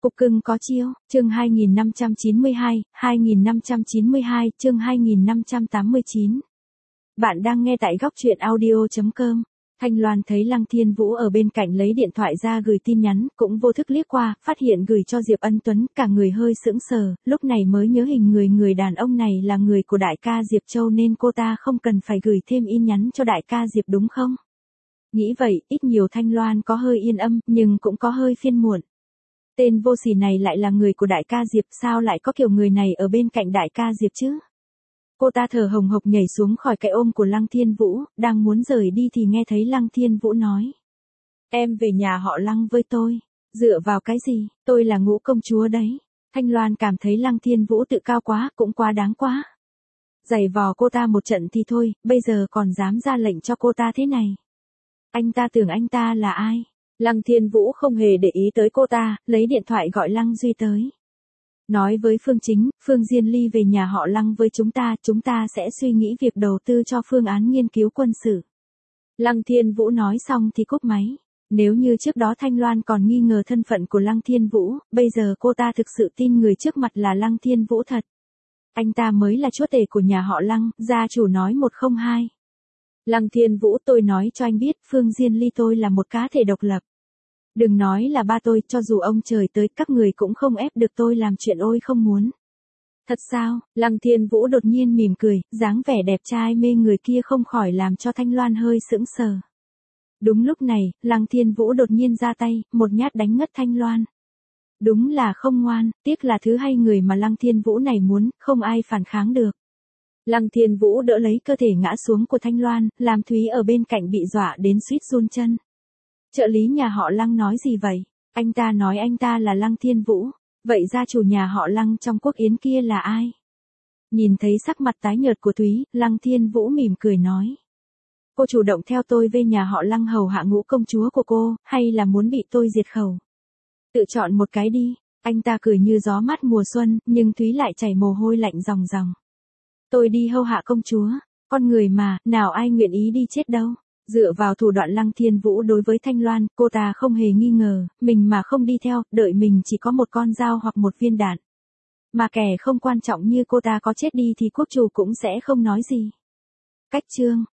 Cục cưng có chiêu, chương 2592, chương 2589. Bạn đang nghe tại góc truyện audio.com. Thanh Loan thấy Lăng Thiên Vũ ở bên cạnh lấy điện thoại ra gửi tin nhắn, cũng vô thức liếc qua, phát hiện gửi cho Diệp Ân Tuấn, cả người hơi sững sờ, lúc này mới nhớ hình người đàn ông này là người của đại ca Diệp Châu nên cô ta không cần phải gửi thêm tin nhắn cho đại ca Diệp đúng không? Nghĩ vậy, ít nhiều Thanh Loan có hơi yên âm, nhưng cũng có hơi phiền muộn. Tên vô sỉ này lại là người của đại ca Diệp, sao lại có kiểu người này ở bên cạnh đại ca Diệp chứ? Cô ta thở hồng hộc nhảy xuống khỏi cái ôm của Lăng Thiên Vũ, đang muốn rời đi thì nghe thấy Lăng Thiên Vũ nói. Em về nhà họ Lăng với tôi. Dựa vào cái gì, tôi là Ngũ công chúa đấy. Thanh Loan cảm thấy Lăng Thiên Vũ tự cao quá, cũng quá đáng quá. Giày vò cô ta một trận thì thôi, bây giờ còn dám ra lệnh cho cô ta thế này. Anh ta tưởng anh ta là ai? Lăng Thiên Vũ không hề để ý tới cô ta, lấy điện thoại gọi Lăng Duy tới. Nói với Phương Chính, Phương Diên Ly về nhà họ Lăng với chúng ta sẽ suy nghĩ việc đầu tư cho phương án nghiên cứu quân sự. Lăng Thiên Vũ nói xong thì cúp máy. Nếu như trước đó Thanh Loan còn nghi ngờ thân phận của Lăng Thiên Vũ, bây giờ cô ta thực sự tin người trước mặt là Lăng Thiên Vũ thật. Anh ta mới là chúa tể của nhà họ Lăng, gia chủ nói 102. Lăng Thiên Vũ, tôi nói cho anh biết, Phương Diên Ly tôi là một cá thể độc lập. Đừng nói là ba tôi, cho dù ông trời tới, các người cũng không ép được tôi làm chuyện ôi không muốn. Thật sao? Lăng Thiên Vũ đột nhiên mỉm cười, dáng vẻ đẹp trai mê người kia không khỏi làm cho Thanh Loan hơi sững sờ. Đúng lúc này, Lăng Thiên Vũ đột nhiên ra tay, một nhát đánh ngất Thanh Loan. Đúng là không ngoan, tiếc là thứ hay người mà Lăng Thiên Vũ này muốn, không ai phản kháng được. Lăng Thiên Vũ đỡ lấy cơ thể ngã xuống của Thanh Loan, làm Thúy ở bên cạnh bị dọa đến suýt run chân. Trợ lý nhà họ Lăng nói gì vậy? Anh ta nói anh ta là Lăng Thiên Vũ. Vậy gia chủ nhà họ Lăng trong quốc yến kia là ai? Nhìn thấy sắc mặt tái nhợt của Thúy, Lăng Thiên Vũ mỉm cười nói. Cô chủ động theo tôi về nhà họ Lăng hầu hạ Ngũ công chúa của cô, hay là muốn bị tôi diệt khẩu? Tự chọn một cái đi. Anh ta cười như gió mát mùa xuân, nhưng Thúy lại chảy mồ hôi lạnh ròng ròng. Tôi đi hầu hạ công chúa. Con người mà, nào ai nguyện ý đi chết đâu. Dựa vào thủ đoạn Lăng Thiên Vũ đối với Thanh Loan, cô ta không hề nghi ngờ, mình mà không đi theo, đợi mình chỉ có một con dao hoặc một viên đạn. Mà kẻ không quan trọng như cô ta có chết đi thì quốc chủ cũng sẽ không nói gì. Cách chương